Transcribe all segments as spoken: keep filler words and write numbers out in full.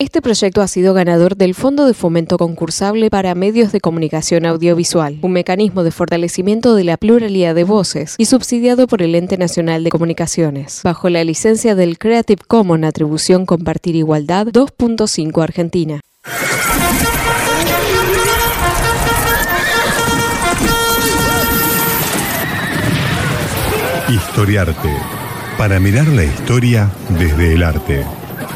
Este proyecto ha sido ganador del Fondo de Fomento Concursable para Medios de Comunicación Audiovisual, un mecanismo de fortalecimiento de la pluralidad de voces y subsidiado por el Ente Nacional de Comunicaciones, bajo la licencia del Creative Commons Atribución Compartir Igualdad dos punto cinco Argentina. Historiarte, para mirar la historia desde el arte.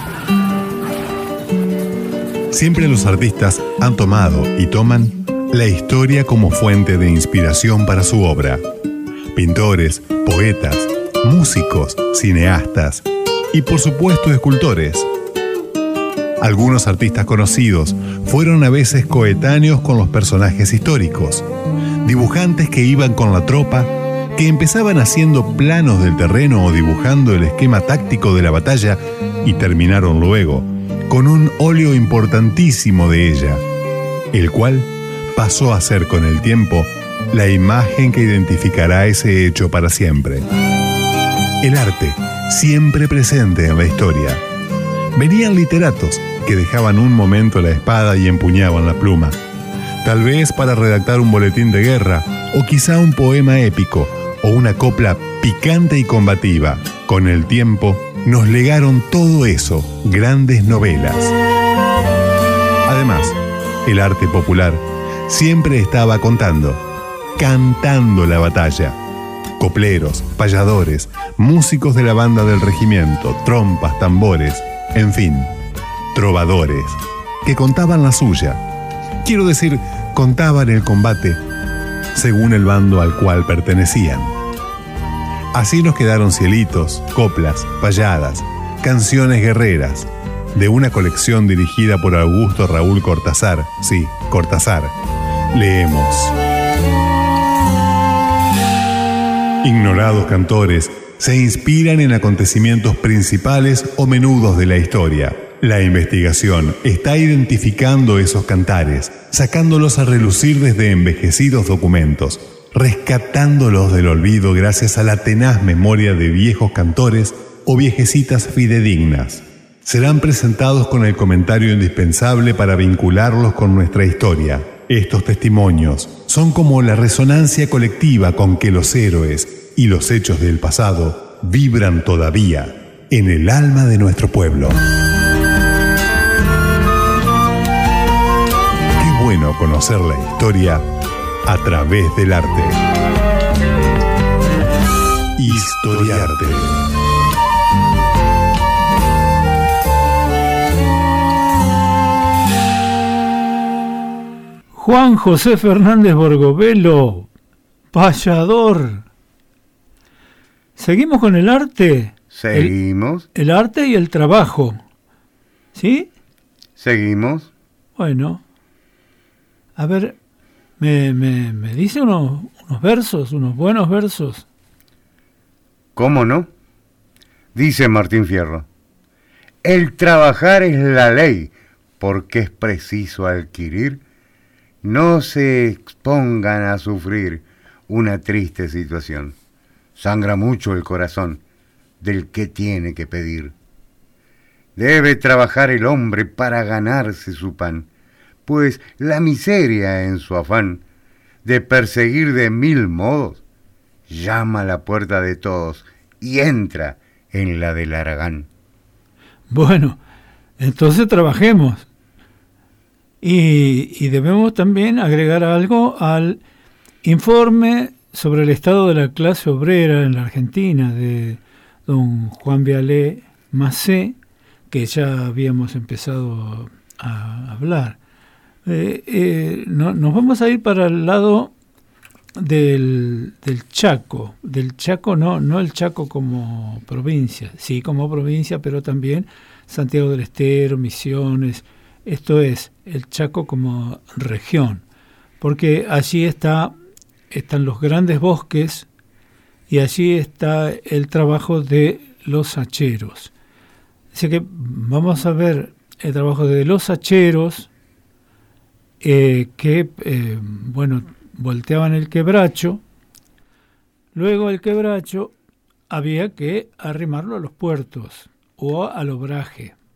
Siempre los artistas han tomado y toman la historia como fuente de inspiración para su obra. Pintores, poetas, músicos, cineastas y por supuesto escultores. Algunos artistas conocidos fueron a veces coetáneos con los personajes históricos, dibujantes que iban con la tropa, que empezaban haciendo planos del terreno o dibujando el esquema táctico de la batalla y terminaron luego con un óleo importantísimo de ella, el cual pasó a ser con el tiempo la imagen que identificará ese hecho para siempre. El arte, siempre presente en la historia. Venían literatos que dejaban un momento la espada y empuñaban la pluma, tal vez para redactar un boletín de guerra o quizá un poema épico o una copla picante y combativa. Con el tiempo nos legaron todo eso, grandes novelas. Además, el arte popular siempre estaba contando, cantando la batalla. Copleros, payadores, músicos de la banda del regimiento, trompas, tambores, en fin, trovadores, que contaban la suya. Quiero decir, contaban el combate según el bando al cual pertenecían. Así nos quedaron cielitos, coplas, payadas, canciones guerreras, de una colección dirigida por Augusto Raúl Cortázar. Sí, Cortázar. Leemos. Ignorados cantores se inspiran en acontecimientos principales o menudos de la historia. La investigación está identificando esos cantares, sacándolos a relucir desde envejecidos documentos, rescatándolos del olvido gracias a la tenaz memoria de viejos cantores o viejecitas fidedignas. Serán presentados con el comentario indispensable para vincularlos con nuestra historia. Estos testimonios son como la resonancia colectiva con que los héroes y los hechos del pasado vibran todavía en el alma de nuestro pueblo. Qué bueno conocer la historia a través del arte. Historiarte. Juan José Fernández Borgovelo, payador. ¿Seguimos con el arte? Seguimos. El, el arte y el trabajo. ¿Sí? Seguimos. Bueno. A ver, me, me, me dice unos, unos versos, unos buenos versos. ¿Cómo no? Dice Martín Fierro: el trabajar es la ley, porque es preciso adquirir. No se expongan a sufrir una triste situación. Sangra mucho el corazón del que tiene que pedir. Debe trabajar el hombre para ganarse su pan, pues la miseria en su afán de perseguir de mil modos llama a la puerta de todos y entra en la del Aragán. Bueno, entonces trabajemos. Y, y debemos también agregar algo al informe sobre el estado de la clase obrera en la Argentina de don Juan Vialé Macé, que ya habíamos empezado a hablar. Eh, eh, no, nos vamos a ir para el lado del, del Chaco, del Chaco no, no el Chaco como provincia, sí como provincia, pero también Santiago del Estero, Misiones. Esto es, el Chaco como región, porque allí está, están los grandes bosques y allí está el trabajo de los hacheros. Así que vamos a ver el trabajo de los hacheros eh, que, eh, bueno, volteaban el quebracho, luego el quebracho había que arrimarlo a los puertos o al obraje.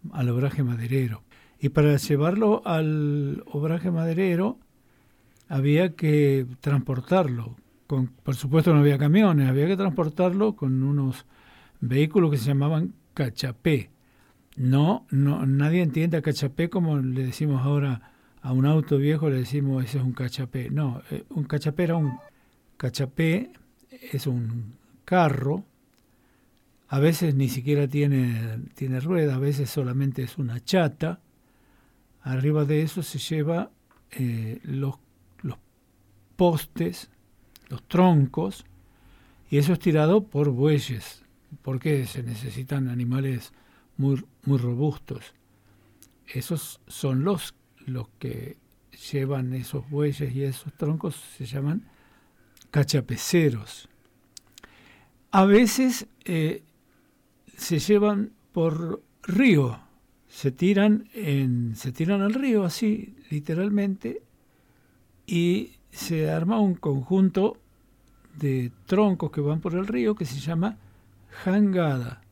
al obraje maderero. Y para llevarlo al obraje maderero había que transportarlo. Con, por supuesto no había camiones, había que transportarlo con unos vehículos que se llamaban cachapé. No, no, nadie entiende a cachapé como le decimos ahora a un auto viejo, le decimos ese es un cachapé. No, eh, un cachapé era un cachapé, es un carro, a veces ni siquiera tiene, tiene rueda, a veces solamente es una chata. Arriba de eso se lleva eh, los, los postes, los troncos, y eso es tirado por bueyes, porque se necesitan animales muy, muy robustos. Esos son los, los que llevan esos bueyes y esos troncos, se llaman cachapeceros. A veces eh, se llevan por río, se tiran en, se tiran al río así, literalmente, y se arma un conjunto de troncos que van por el río que se llama jangada.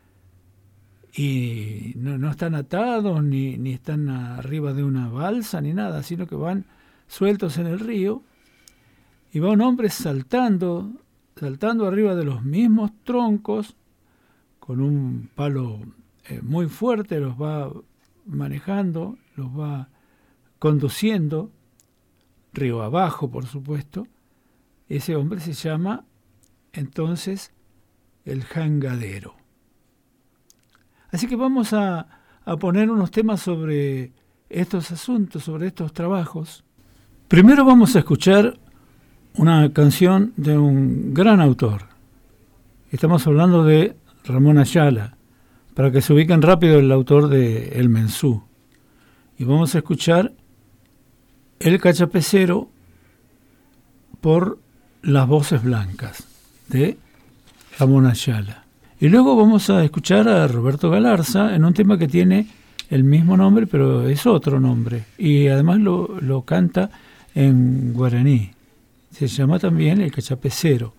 Y no, no están atados, ni, ni están arriba de una balsa, ni nada, sino que van sueltos en el río, y va un hombre saltando, saltando arriba de los mismos troncos, con un palo eh, muy fuerte, los va manejando, los va conduciendo, río abajo, por supuesto. Ese hombre se llama entonces el jangadero. Así que vamos a, a poner unos temas sobre estos asuntos, sobre estos trabajos. Primero vamos a escuchar una canción de un gran autor. Estamos hablando de Ramón Ayala, para que se ubiquen rápido, el autor de El Mensú. Y vamos a escuchar El Cachapecero por Las Voces Blancas, de Ramón Ayala. Y luego vamos a escuchar a Roberto Galarza en un tema que tiene el mismo nombre, pero es otro nombre. Y además lo, lo canta en guaraní. Se llama también El Cachapecero.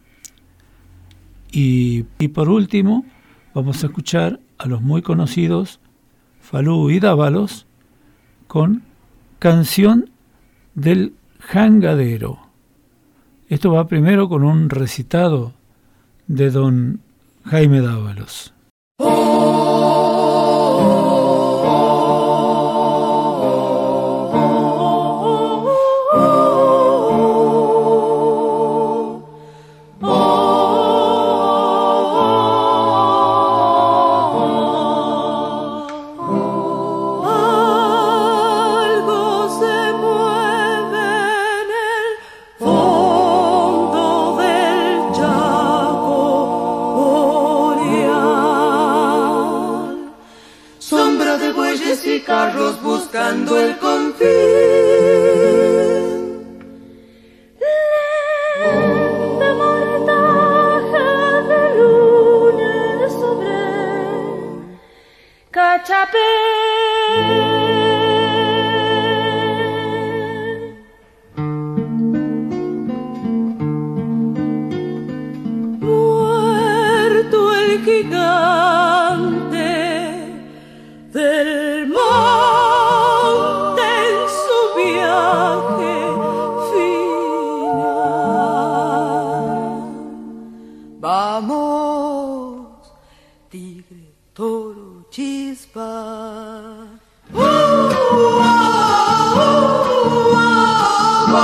Y, y por último, vamos a escuchar a los muy conocidos Falú y Dávalos con Canción del Jangadero. Esto va primero con un recitado de don Jaime Dávalos. Carros buscando el confín. Lenta mortaja de lunes sobre Cachapé. Muerto el gigante del monte en su viaje final. Vamos, tigre, toro, chispa. Uh, uh, uh, uh,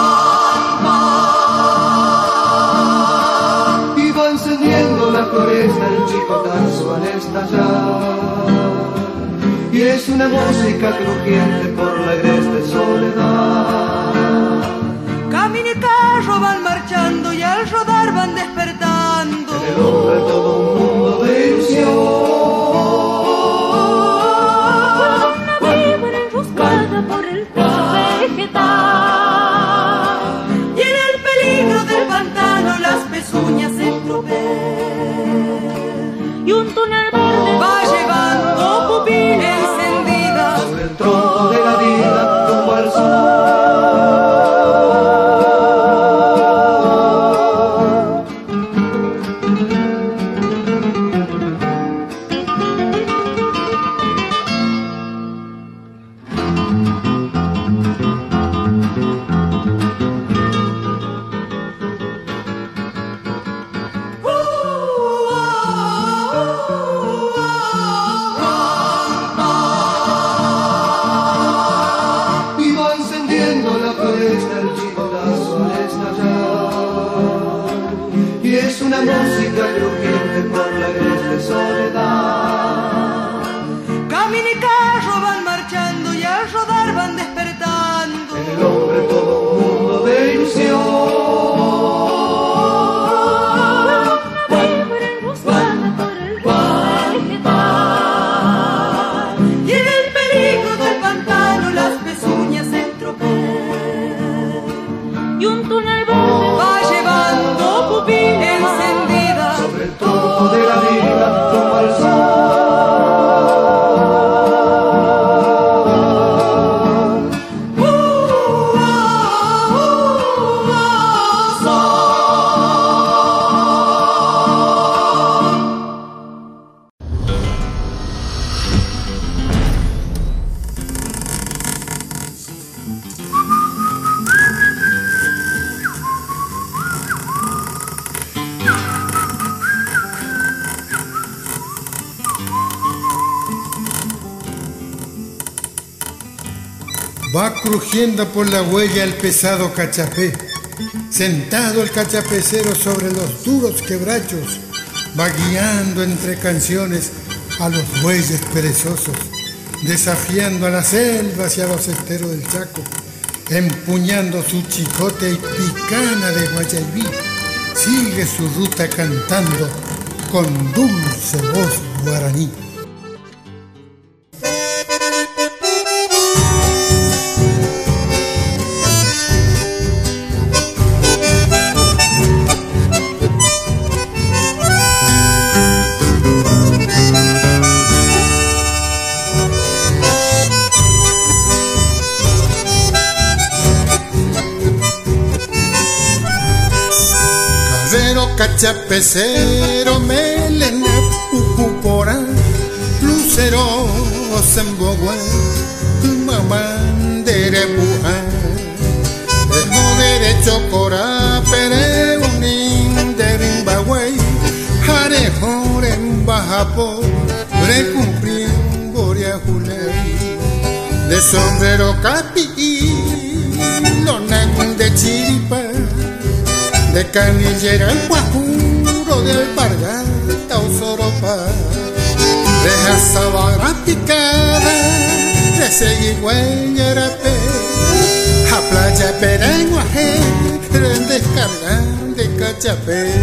uh, y va encendiendo la floresta el chicotazo al estallar. Y es una música crujiente por la agreste soledad. Camino y carro van marchando y al rodar van despertando. En el hombre todo un mundo de ilusión. Una víbora enroscada por el techo vegetal. Y en el peligro del pantano las pezuñas se tropean. Y un túnel verde va llevando pupilas sobre el tronco de la vida rumbo al sol. Va crujiendo por la huella el pesado cachapé. Sentado el cachapecero sobre los duros quebrachos, va guiando entre canciones a los bueyes perezosos, desafiando a las selvas y a los esteros del Chaco, empuñando su chicote y picana de Guayaibí, sigue su ruta cantando con dulce voz guaraní. Cachapecero, melena, pupuporá, lucero, sembogua, mamandere buja, dejo derecho cora, pere unin de rimbaguay, jarejo en bajapo, recumplien boria juley, de sombrero capi, lonan de chiripa, de canillera el guajuro de alpargata o soropa, de jazabara picada, de seguigüeñerape, a playa perenguaje, quieren descargar de cachapé.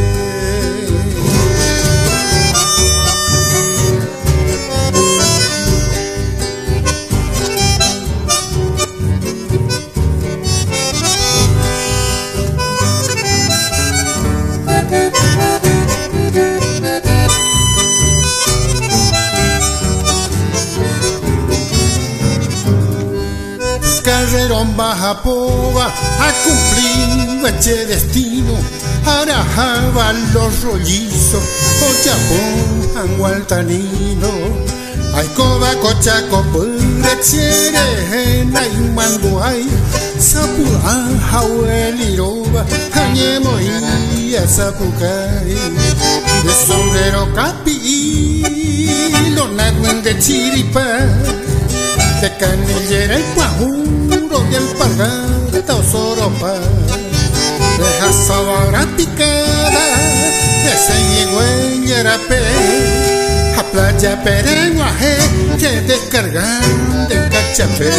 Carrerón baja pova a cumplir este destino, arajaba los rollizos, ochapón, angualtanino, aycoba, cochaco, purexere, naimanduay, sapurán, jaueliroba, añemo y azapucay, de sombrero capi, lo naguen de chiripa, de canillera el guajuro de alpargata o soropa, de jazabara picada, de seguigüeñerape, a playa perenguaje, que descargan de cachapé.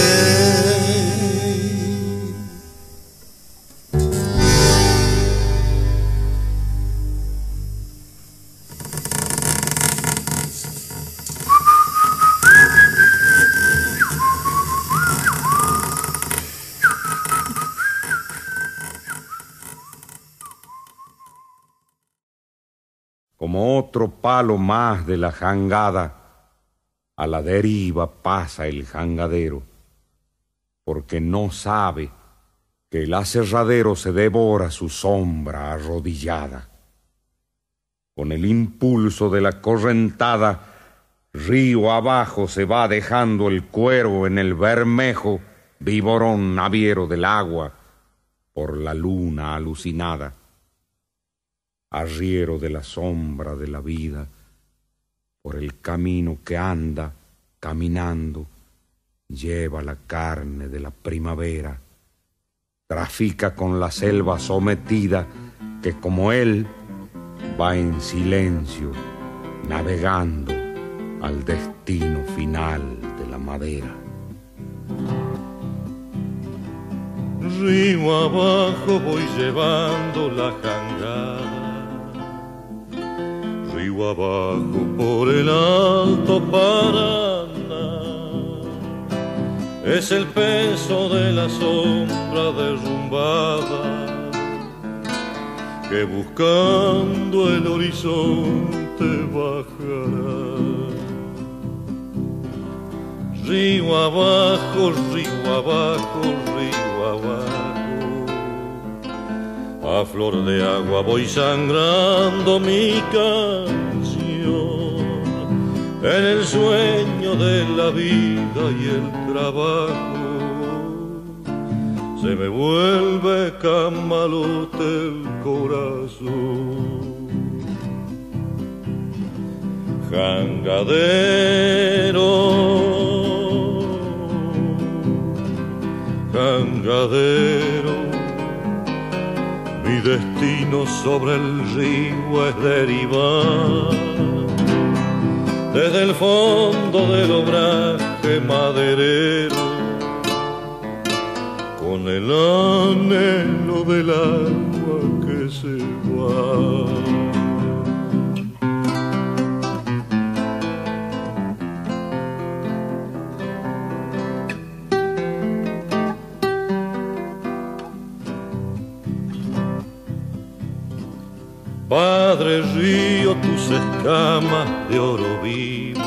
Como otro palo más de la jangada, a la deriva pasa el jangadero, porque no sabe que el aserradero se devora su sombra arrodillada. Con el impulso de la correntada, río abajo se va dejando el cuero en el bermejo, viborón naviero del agua, por la luna alucinada. Arriero de la sombra de la vida, por el camino que anda caminando, lleva la carne de la primavera, trafica con la selva sometida que como él va en silencio navegando al destino final de la madera. Río abajo voy llevando la jangada, río abajo por el Alto Paraná, es el peso de la sombra derrumbada que buscando el horizonte bajará. Río abajo, río abajo, río abajo, a flor de agua voy sangrando mi canción, en el sueño de la vida y el trabajo, se me vuelve camalote el corazón. Jangadero, jangadero, mi destino sobre el río es derivar desde el fondo del obraje maderero, con el anhelo del agua que se va. Padre río, tus escamas de oro vivo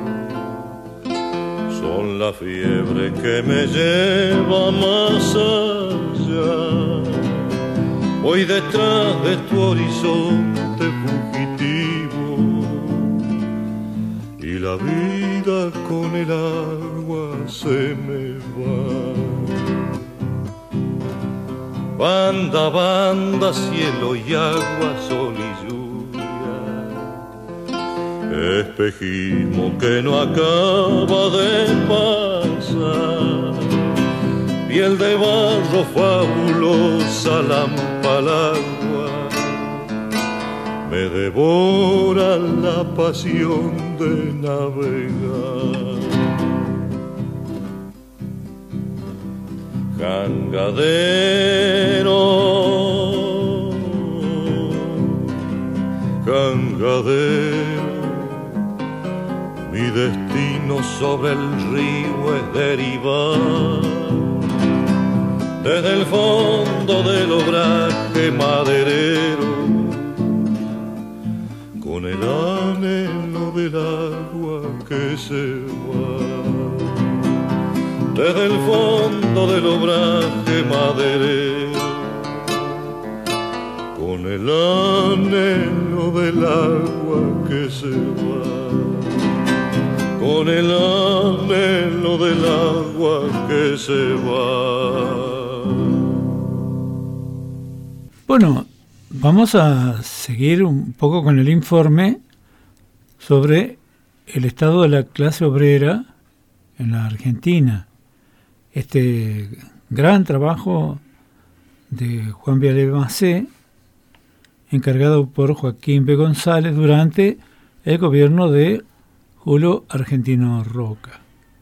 son la fiebre que me lleva más allá. Voy detrás de tu horizonte fugitivo y la vida con el agua se me va. Banda, banda, cielo y agua, sol y lluvia, espejismo que no acaba de pasar, piel de barro fabulosa, lampa al agua, me devora la pasión de navegar. Jangadero, jangadero, mi destino sobre el río es derivar desde el fondo del obraje maderero, con el anhelo del agua que se va. Desde el fondo del obraje maderero, con el anhelo del agua que se va, con el anhelo del agua que se va. Bueno, vamos a seguir un poco con el informe sobre el estado de la clase obrera en la Argentina. Este gran trabajo de Juan Viale Macé, encargado por Joaquín B. González durante el gobierno de Julio Argentino Roca.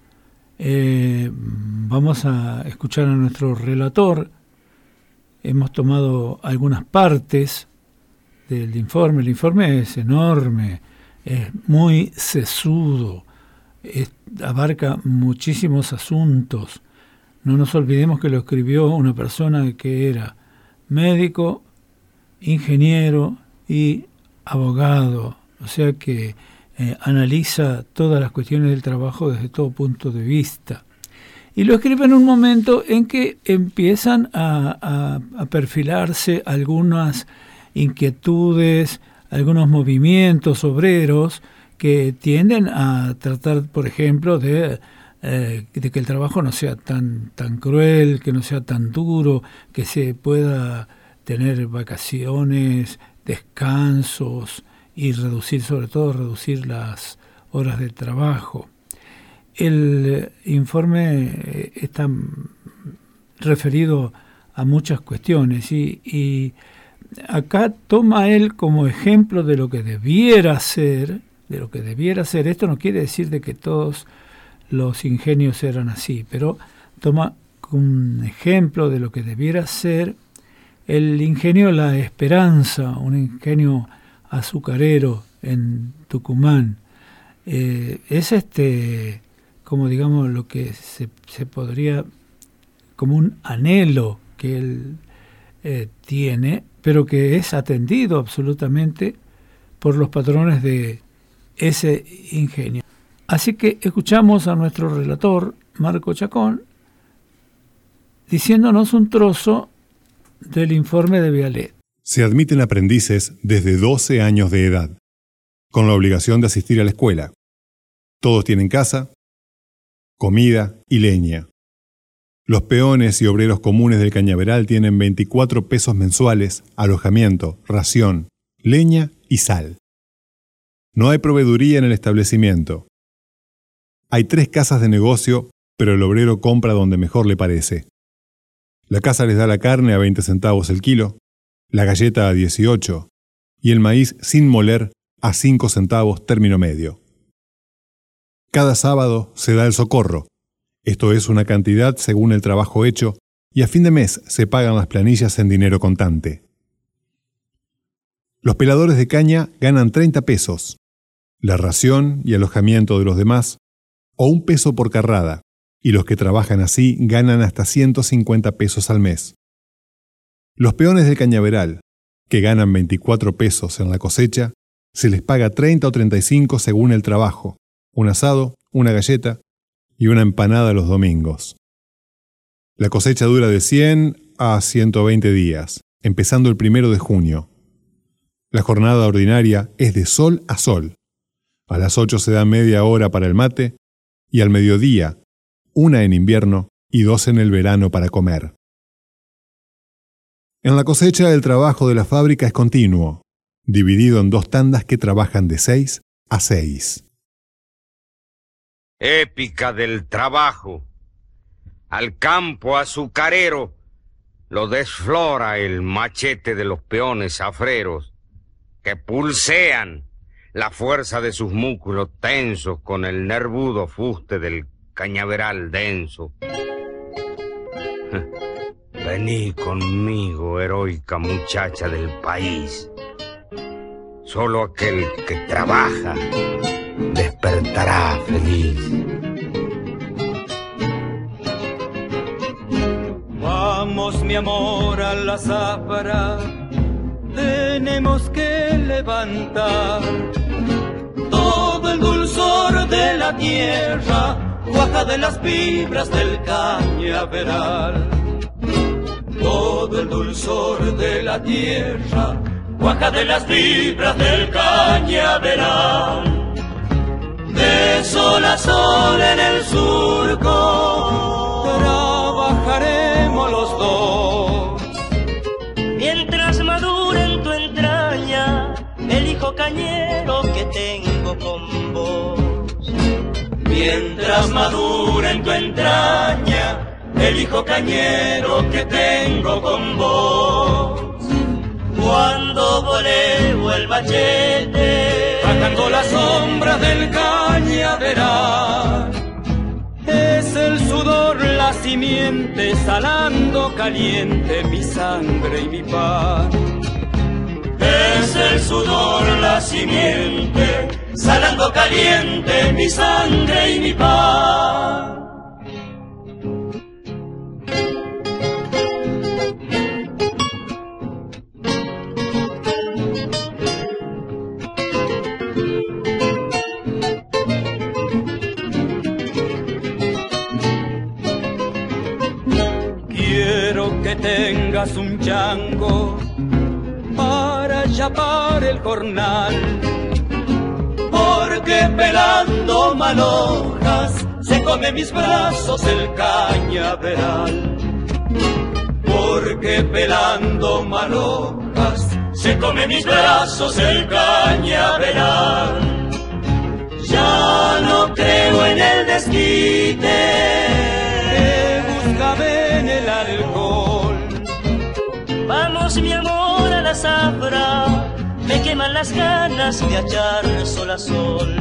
Eh, vamos a escuchar a nuestro relator. Hemos tomado algunas partes del informe. El informe es enorme, es muy sesudo, es, abarca muchísimos asuntos. No nos olvidemos que lo escribió una persona que era médico, ingeniero y abogado, o sea que eh, analiza todas las cuestiones del trabajo desde todo punto de vista. Y lo escribe en un momento en que empiezan a, a, a perfilarse algunas inquietudes, algunos movimientos obreros que tienden a tratar, por ejemplo, de... Eh, de que el trabajo no sea tan, tan cruel, que no sea tan duro, que se pueda tener vacaciones, descansos y reducir, sobre todo reducir las horas de trabajo. El informe está referido a muchas cuestiones y, y acá toma él como ejemplo de lo que debiera ser, de lo que debiera ser. Esto no quiere decir de que todos los ingenios eran así, pero toma un ejemplo de lo que debiera ser el ingenio La Esperanza, un ingenio azucarero en Tucumán. Eh, es este, como digamos, lo que se, se podría, como un anhelo que él eh, tiene, pero que es atendido absolutamente por los patrones de ese ingenio. Así que escuchamos a nuestro relator, Marco Chacón, diciéndonos un trozo del informe de Viale. Se admiten aprendices desde doce años de edad, con la obligación de asistir a la escuela. Todos tienen casa, comida y leña. Los peones y obreros comunes del cañaveral tienen veinticuatro pesos mensuales, alojamiento, ración, leña y sal. No hay proveeduría en el establecimiento. Hay tres casas de negocio, pero el obrero compra donde mejor le parece. La casa les da la carne a veinte centavos el kilo, la galleta a dieciocho y el maíz sin moler a cinco centavos término medio. Cada sábado se da el socorro, esto es una cantidad según el trabajo hecho, y a fin de mes se pagan las planillas en dinero contante. Los peladores de caña ganan treinta pesos, la ración y alojamiento de los demás, o un peso por carrada, y los que trabajan así ganan hasta ciento cincuenta pesos al mes. Los peones del cañaveral, que ganan veinticuatro pesos en la cosecha, se les paga treinta o treinta y cinco según el trabajo, un asado, una galleta y una empanada los domingos. La cosecha dura de cien a ciento veinte días, empezando el primero de junio. La jornada ordinaria es de sol a sol. A las ocho se da media hora para el mate y al mediodía, una en invierno y dos en el verano para comer. En la cosecha el trabajo de la fábrica es continuo, dividido en dos tandas que trabajan de seis a seis. Épica del trabajo. Al campo azucarero lo desflora el machete de los peones zafreros, que pulsean la fuerza de sus músculos tensos con el nervudo fuste del cañaveral denso. Vení conmigo, heroica muchacha del país. Solo aquel que trabaja despertará feliz. Vamos, mi amor, a la zafra, tenemos que levantar todo el dulzor de la tierra, cuaja de las fibras del cañaveral. Todo el dulzor de la tierra, cuaja de las fibras del cañaveral. De sol a sol en el surco, trabajaremos los dos. Mientras madura en tu entraña el hijo cañero que tengo con vos. Mientras madura en tu entraña el hijo cañero que tengo con vos. Cuando voleo el machete, bajando las sombras del cañaveral, es el sudor la simiente, salando caliente mi sangre y mi pan. Es el sudor la simiente, salando caliente mi sangre y mi pan. Tengas un chango para chapar el jornal, porque pelando malojas se come mis brazos el cañaveral. Porque pelando malojas se come mis brazos el cañaveral. Ya no creo en el desquite, búscame en el alcohol. Vamos, mi amor, a la zafra, me queman las ganas de echar sol a sol.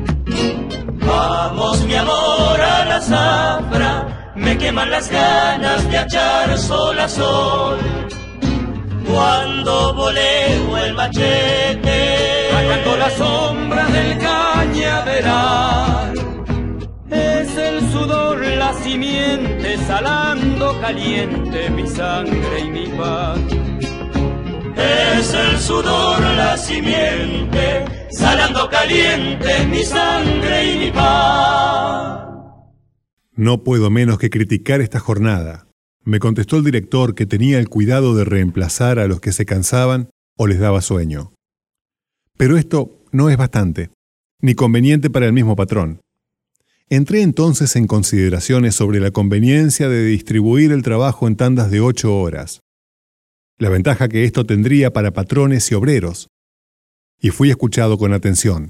Vamos, mi amor, a la zafra, me queman las ganas de echar sol a sol. Cuando voleo el machete, bajando las sombras del cañaveral, es el sudor la simiente, salando caliente mi sangre y mi pan. Es el sudor la simiente, salando caliente mi sangre y mi pan. No puedo menos que criticar esta jornada, me contestó el director, que tenía el cuidado de reemplazar a los que se cansaban o les daba sueño. Pero esto no es bastante, ni conveniente para el mismo patrón. Entré entonces en consideraciones sobre la conveniencia de distribuir el trabajo en tandas de ocho horas, la ventaja que esto tendría para patrones y obreros, y fui escuchado con atención.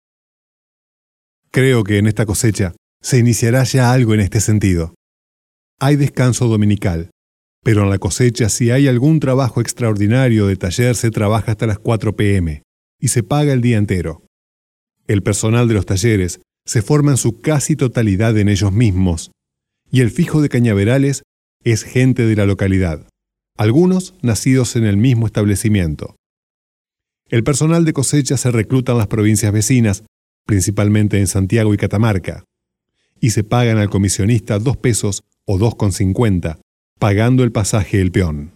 Creo que en esta cosecha se iniciará ya algo en este sentido. Hay descanso dominical, Pero en la cosecha, si hay algún trabajo extraordinario de taller, se trabaja hasta las cuatro pe eme y se paga el día entero. El personal de los talleres se forma en su casi totalidad en ellos mismos, y el fijo de Cañaverales es gente de la localidad, algunos nacidos en el mismo establecimiento. El personal de cosecha se recluta en las provincias vecinas, principalmente en Santiago y Catamarca, y se pagan al comisionista dos pesos o dos con cincuenta, pagando el pasaje el peón.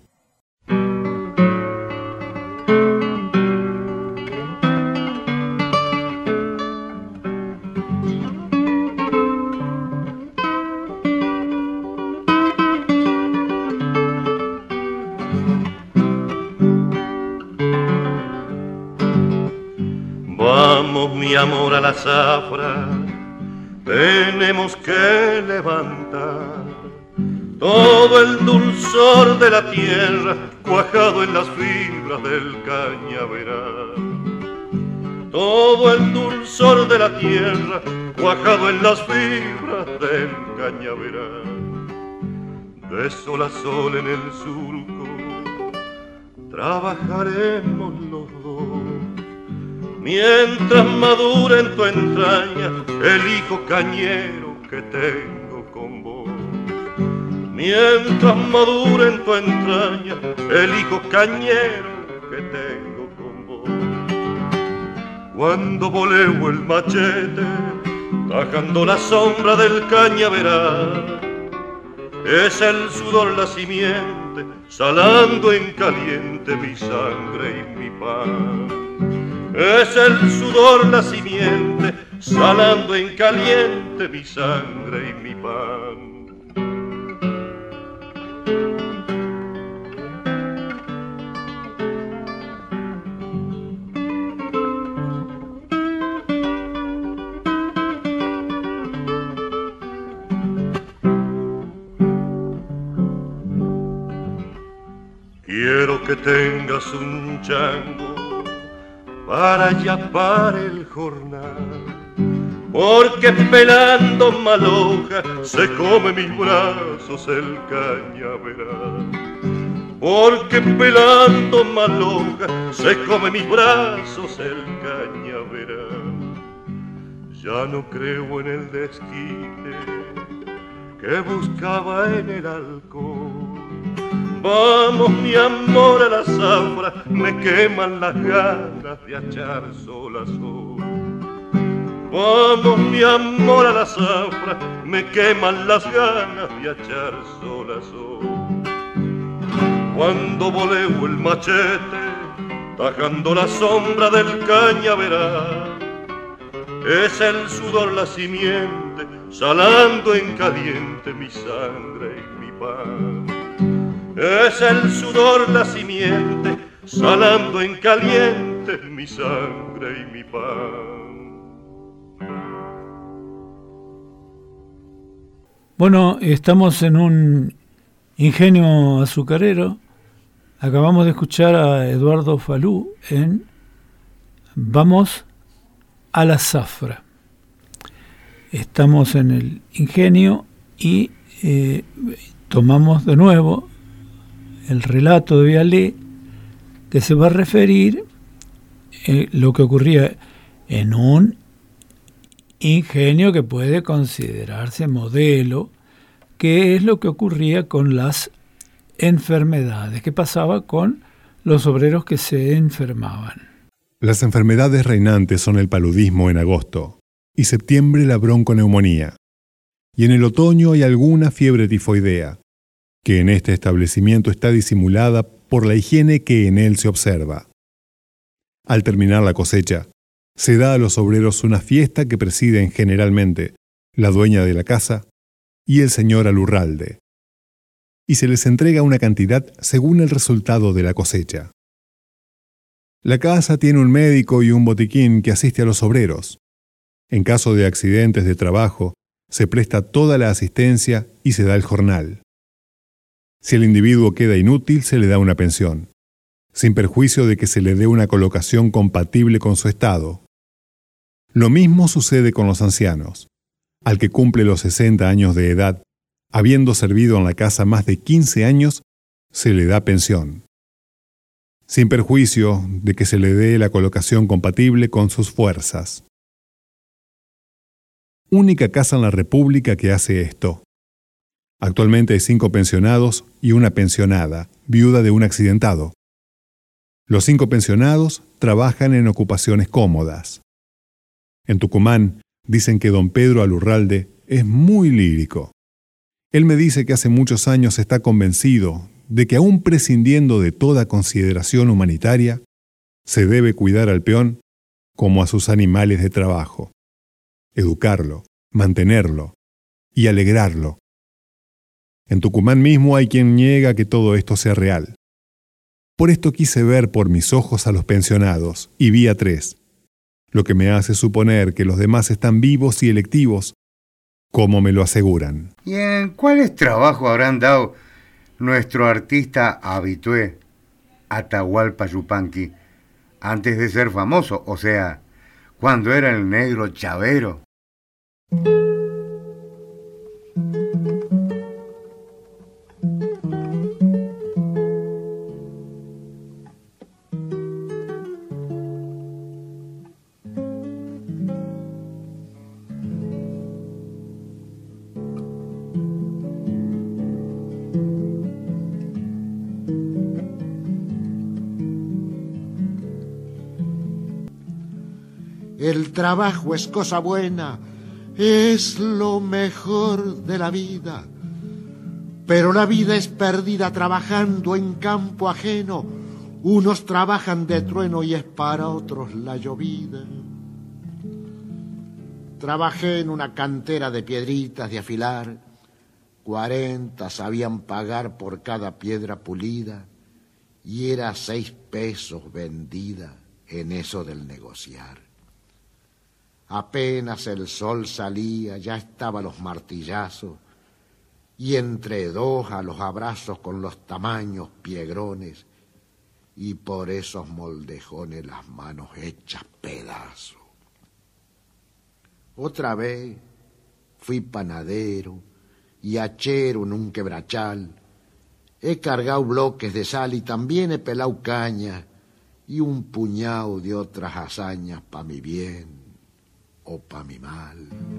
Vamos, mi amor, a la zafra, tenemos que levantar todo el dulzor de la tierra, cuajado en las fibras del cañaveral. Todo el dulzor de la tierra, cuajado en las fibras del cañaveral. De sol a sol en el surco, trabajaremos los dos, mientras madura en tu entraña el hijo cañero que tengo con vos. Mientras madura en tu entraña el hijo cañero que tengo con vos. Cuando voleo el machete, tajando la sombra del cañaveral, es el sudor la simiente, salando en caliente mi sangre y mi pan. Es el sudor la simiente, salando en caliente mi sangre y mi pan. Quiero que tengas un chango para yapar el jornal, porque pelando maloja se come mis brazos el cañaveral. Porque pelando maloja se come mis brazos el cañaveral. Ya no creo en el desquite que buscaba en el alcohol. Vamos, mi amor, a la zafra, me queman las ganas de echar sol a sol. Vamos, mi amor, a la zafra, me queman las ganas de echar sol a sol. Cuando voleo el machete, tajando la sombra del cañaveral, es el sudor la simiente, salando en caliente mi sangre y mi pan. Es el sudor la simiente, salando en caliente mi sangre y mi pan. Bueno, estamos en un ingenio azucarero. Acabamos de escuchar a Eduardo Falú en Vamos a la zafra. Estamos en el ingenio y eh, tomamos de nuevo el relato de Vialé, que se va a referir a lo que ocurría en un ingenio que puede considerarse modelo, que es lo que ocurría con las enfermedades, que pasaba con los obreros que se enfermaban. Las enfermedades reinantes son el paludismo en agosto y septiembre la bronconeumonía, y en el otoño hay alguna fiebre tifoidea, que en este establecimiento está disimulada por la higiene que en él se observa. Al terminar la cosecha, se da a los obreros una fiesta que presiden generalmente la dueña de la casa y el señor Alurralde, y se les entrega una cantidad según el resultado de la cosecha. La casa tiene un médico y un botiquín que asiste a los obreros. En caso de accidentes de trabajo, se presta toda la asistencia y se da el jornal. Si el individuo queda inútil, se le da una pensión, sin perjuicio de que se le dé una colocación compatible con su estado. Lo mismo sucede con los ancianos. Al que cumple los sesenta años de edad, habiendo servido en la casa más de quince años, se le da pensión, sin perjuicio de que se le dé la colocación compatible con sus fuerzas. Única casa en la República que hace esto. Actualmente hay cinco pensionados y una pensionada, viuda de un accidentado. Los cinco pensionados trabajan en ocupaciones cómodas. En Tucumán dicen que don Pedro Alurralde es muy lírico. Él me dice que hace muchos años está convencido de que aún prescindiendo de toda consideración humanitaria, se debe cuidar al peón como a sus animales de trabajo, educarlo, mantenerlo y alegrarlo. En Tucumán mismo hay quien niega que todo esto sea real. Por esto quise ver por mis ojos a los pensionados y vi a tres, lo que me hace suponer que los demás están vivos y electivos, como me lo aseguran. ¿Y en cuáles trabajos habrán dado nuestro artista habitué, Atahualpa Yupanqui, antes de ser famoso, o sea, cuando era el negro chavero? El trabajo es cosa buena, es lo mejor de la vida. Pero la vida es perdida trabajando en campo ajeno. Unos trabajan de trueno y es para otros la llovida. Trabajé en una cantera de piedritas de afilar. Cuarenta sabían pagar por cada piedra pulida. Y era seis pesos vendida en eso del negociar. Apenas el sol salía, ya estaban los martillazos, y entre dos a los abrazos con los tamaños piegrones, y por esos moldejones las manos hechas pedazos. Otra vez fui panadero y hachero en un quebrachal, he cargado bloques de sal y también he pelado caña, y un puñado de otras hazañas pa' mi bien o pa' mi mal.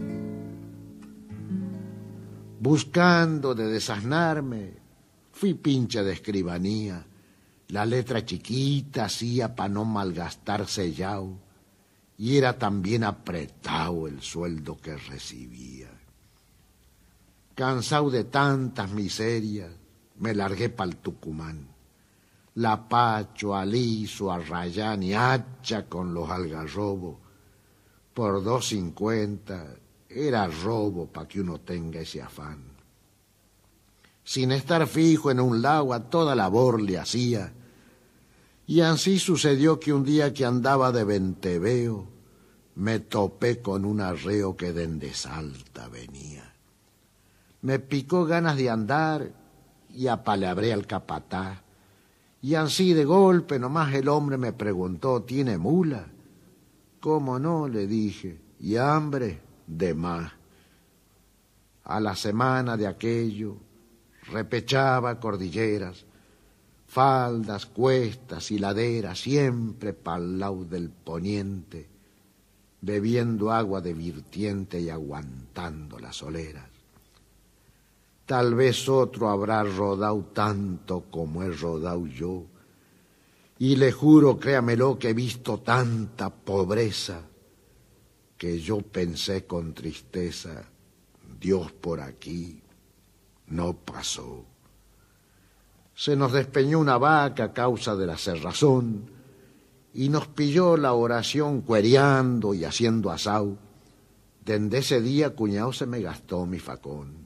Buscando de desasnarme, fui pinche de escribanía, la letra chiquita hacía pa' no malgastar sellao, y era también apretado el sueldo que recibía. Cansado de tantas miserias, me largué pa'l Tucumán, la Pacho, Aliso, Arrayán y hacha con los algarrobos. Por dos cincuenta era robo pa' que uno tenga ese afán. Sin estar fijo en un lado a toda labor le hacía. Y así sucedió que un día que andaba de venteveo, me topé con un arreo que dende Salta venía. Me picó ganas de andar y apalabré al capataz. Y así de golpe nomás el hombre me preguntó, ¿tiene mula? ¿Cómo no?, le dije, y hambre de más. A la semana de aquello repechaba cordilleras, faldas, cuestas y laderas, siempre pa'l lado del poniente, bebiendo agua de virtiente y aguantando las oleras. Tal vez otro habrá rodado tanto como he rodado yo, y le juro, créamelo, que he visto tanta pobreza que yo pensé con tristeza, Dios por aquí no pasó. Se nos despeñó una vaca a causa de la cerrazón y nos pilló la oración cuereando y haciendo asau. Desde ese día, cuñado, se me gastó mi facón.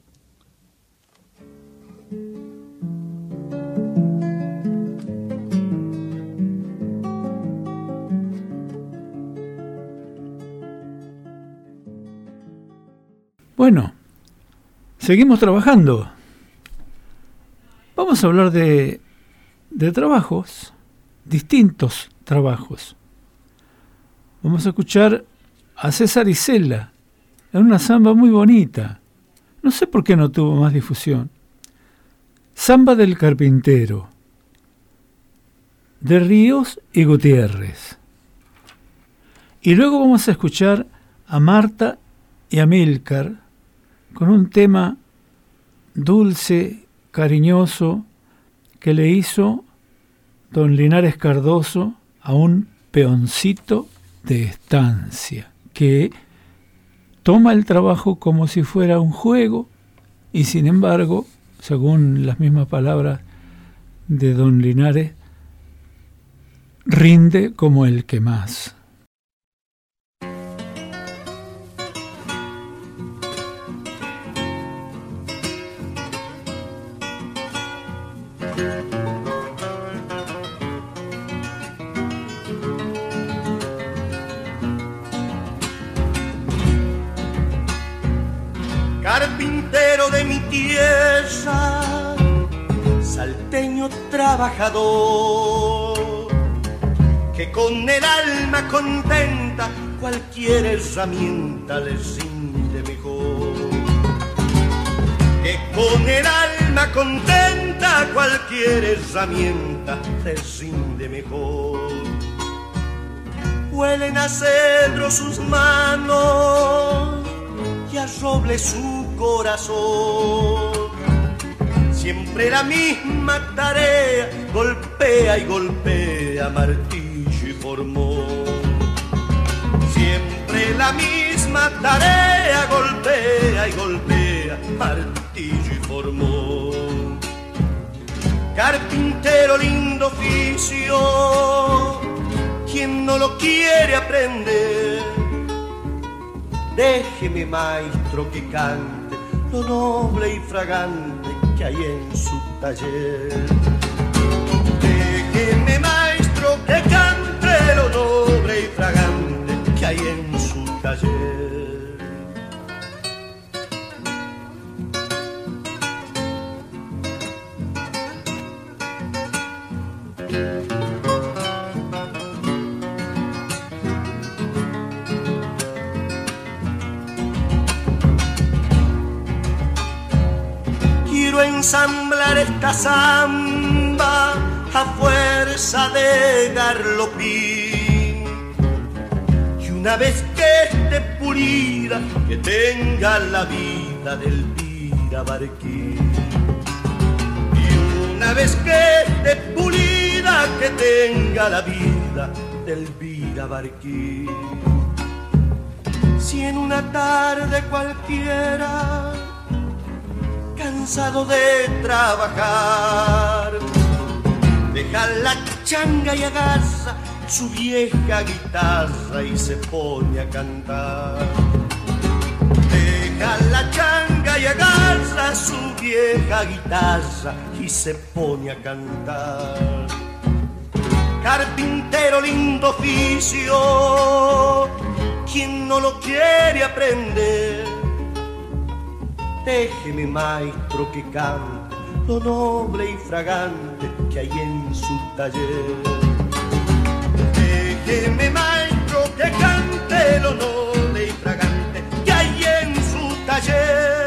Bueno, seguimos trabajando. Vamos a hablar de, de trabajos, distintos trabajos. Vamos a escuchar a César Isela en una samba muy bonita. No sé por qué no tuvo más difusión. Samba del Carpintero, de Ríos y Gutiérrez. Y luego vamos a escuchar a Marta y a Amílcar con un tema dulce, cariñoso, que le hizo don Linares Cardoso a un peoncito de estancia, que toma el trabajo como si fuera un juego y sin embargo, según las mismas palabras de don Linares, rinde como el que más. Carpintero de mi tierra, salteño trabajador, que con el alma contenta cualquier herramienta le rinde mejor. Que con el alma contenta cualquier herramienta le rinde mejor. Huelen a cedro sus manos y a roble su corazón. Siempre la misma tarea, golpea y golpea martillo y formón. Siempre la misma tarea, golpea y golpea martillo y formón. Carpintero, lindo oficio, quien no lo quiere aprender, déjeme maestro que cante lo noble y fragante que hay en su taller. Déjeme maestro que cante lo noble y fragante que hay en su taller. Ensamblar esta samba a fuerza de garlopín, y una vez que esté pulida, que tenga la vida del Virabarquín. Y una vez que esté pulida, que tenga la vida del Virabarquín. Si en una tarde cualquiera, cansado de trabajar, deja la changa y agarra su vieja guitarra y se pone a cantar. Deja la changa y agarra su vieja guitarra y se pone a cantar. Carpintero, lindo oficio, quien no lo quiere aprender, déjeme maestro que cante lo noble y fragante que hay en su taller. Déjeme maestro que cante lo noble y fragante que hay en su taller.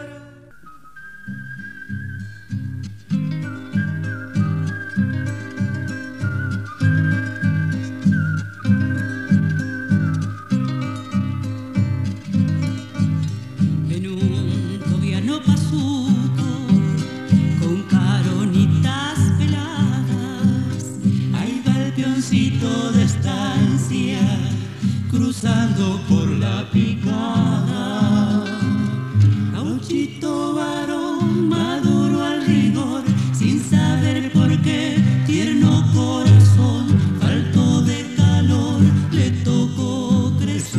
De estancia, cruzando por la picada, gauchito varón maduro al rigor, sin saber por qué, tierno corazón, falto de calor, le tocó crecer.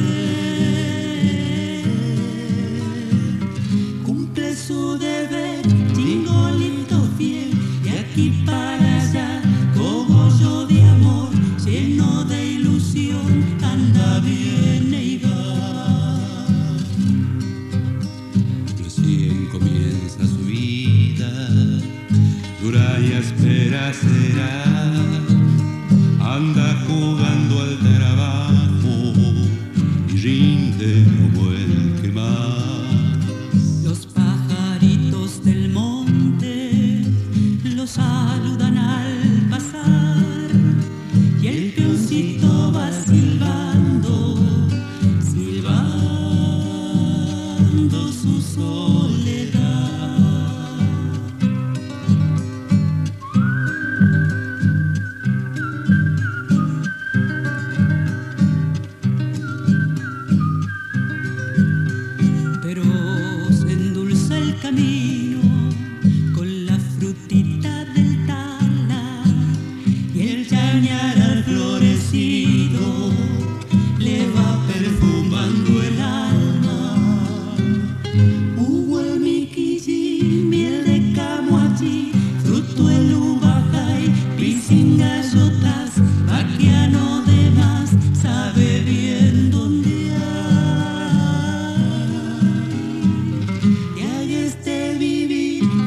Cumple su deber, chingolito fiel, y aquí para allá, cogollo de amor, lleno de ilusión, anda, viene y va. Recién comienza su vida, dura y áspera será, anda jugando al trabajo y rinde como el que más. Los pajaritos del monte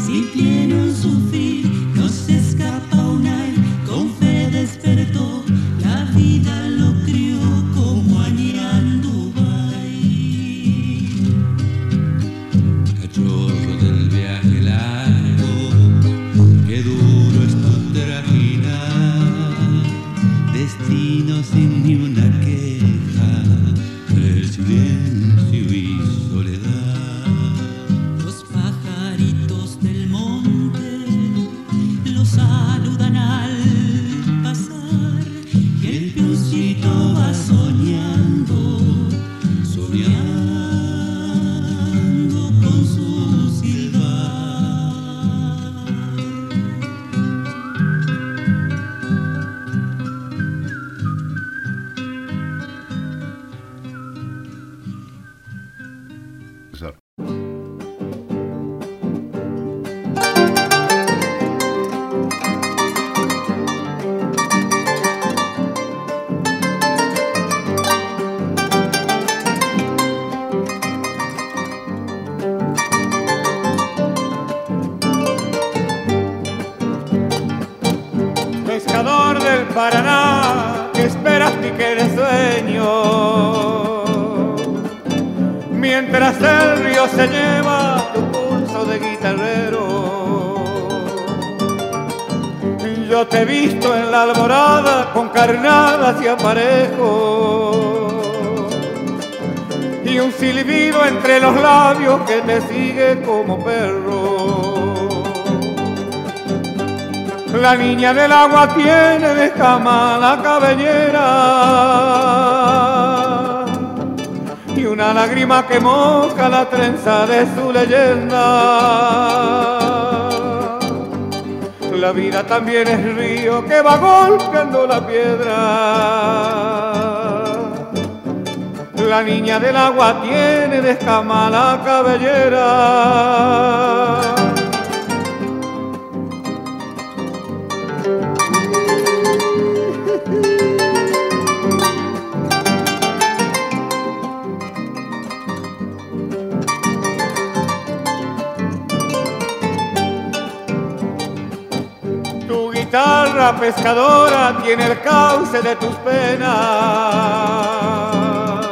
si tiene un sufrir, no se escapa un ay, con fe despertó, la vida lo crió como Añandubay. Cachorro del viaje largo, qué duro es tu trajinar, destino sin ni una queja, el silencio y soledad. Los pajaritos del monte los saludan al pasar y el peoncito va soñando, soñando con su silbar. Pescador del Paraná, que esperas pique de sueño, mientras el río se lleva tu pulso de guitarrero. Yo te he visto en la alborada con carnadas y aparejos, y un silbido entre los labios que te sigue como perro. La niña del agua tiene de cama la cabellera y una lágrima que moja la trenza de su leyenda. La vida también es río que va golpeando la piedra. La niña del agua tiene de escama la cabellera. Tu guitarra pescadora tiene el cauce de tus penas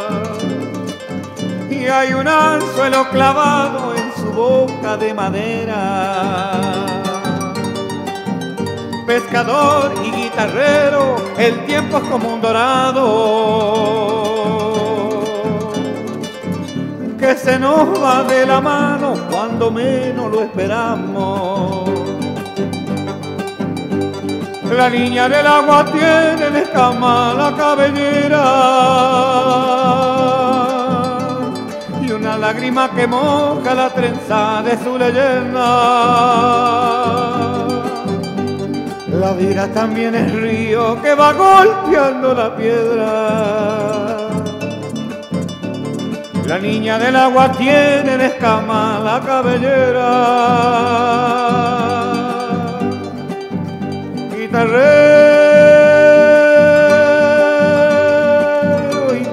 y hay un anzuelo clavado en su boca de madera. Pescador y guitarrero, el tiempo es como un dorado que se nos va de la mano cuando menos lo esperamos. La niña del agua tiene de escama la cabellera y una lágrima que moja la trenza de su leyenda. La vida también es río que va golpeando la piedra. La niña del agua tiene de escama la cabellera. Guitarrero y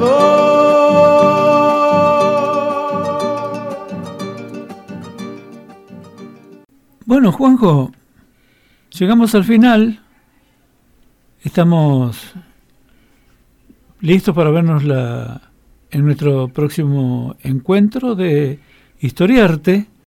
pescador. Bueno, Juanjo, llegamos al final. Estamos listos para vernos la, en nuestro próximo encuentro de Historiarte.